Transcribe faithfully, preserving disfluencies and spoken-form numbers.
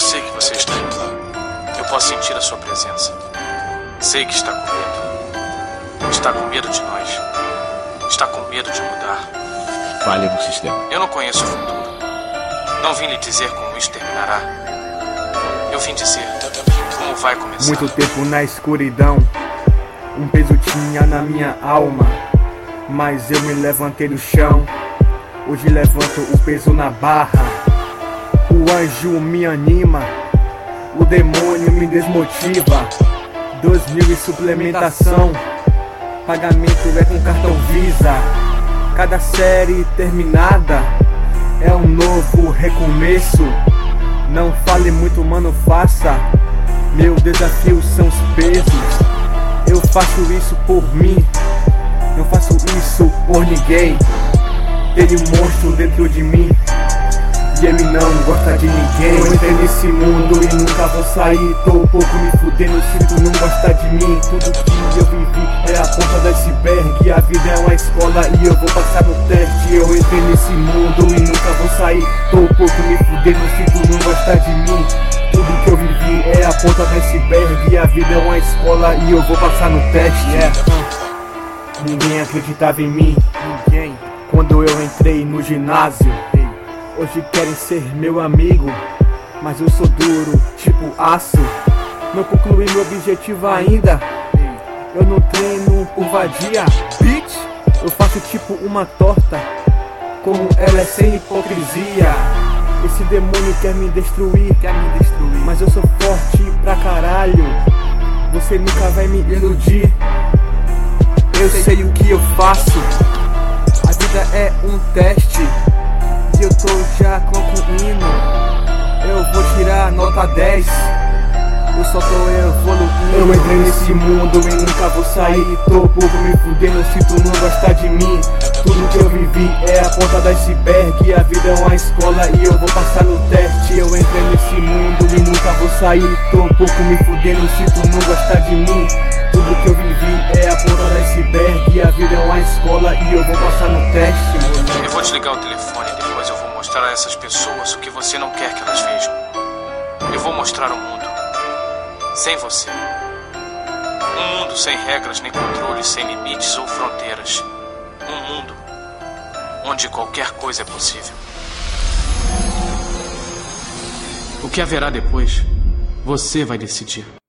sei que você está aqui. Eu posso sentir a sua presença. Sei que está com medo. Está com medo de nós. Está com medo de mudar. Falha no sistema. Eu não conheço o futuro. Não vim lhe dizer como isso terminará. Eu vim dizer como vai começar. Muito tempo na escuridão, um peso tinha na minha alma, mas eu me levantei do chão. Hoje levanto o peso na barra. O anjo me anima, o demônio me desmotiva. Dois mil e suplementação, pagamento é com cartão Visa. Cada série terminada é um novo recomeço. Não fale muito, mano, faça. Meu desafio são os pesos. Eu faço isso por mim, não faço isso por ninguém. Tem um monstro dentro de mim e ele não gosta de ninguém. Eu entrei nesse mundo e nunca vou sair. Tô um pouco me fudendo se tu não gosta de mim. Tudo que eu vivi é a ponta do iceberg. A vida é uma escola e eu vou passar no teste. Eu entrei nesse mundo e nunca vou sair. Tô um pouco me fudendo se tu não gosta de mim. Tudo que eu vivi é a ponta do iceberg. A vida é uma escola e eu vou passar no teste. Yeah. Ninguém acreditava em mim, ninguém, quando eu entrei no ginásio. Hoje querem ser meu amigo, mas eu sou duro, tipo aço. Não concluí meu objetivo ainda. Eu não treino por vadia, bitch. Eu faço tipo uma torta, como ela é sem hipocrisia. Esse demônio quer me destruir, quer me destruir, mas eu sou forte pra caralho. Você nunca vai me iludir. Eu sei o que eu faço. A vida é um teste e eu tô já concluindo. Eu vou tirar nota dez. Eu só tô evoluindo. Eu entrei nesse mundo e nunca vou sair. Tô pouco me fudendo se tu não gostar de mim. Tudo que eu vivi é a ponta do iceberg. A vida é uma escola e eu vou passar no teste. Eu entrei nesse mundo e nunca vou sair. Tô pouco me fudendo se tu não gostar de mim. Tudo que eu vivi é a ponta do iceberg. A vida é uma escola e eu vou passar no teste, mano. Eu vou desligar o telefone e depois eu vou mostrar a essas pessoas o que você não quer que elas vejam. Eu vou mostrar o mundo sem você. Um mundo sem regras nem controles, sem limites ou fronteiras. Um mundo onde qualquer coisa é possível. O que haverá depois, você vai decidir.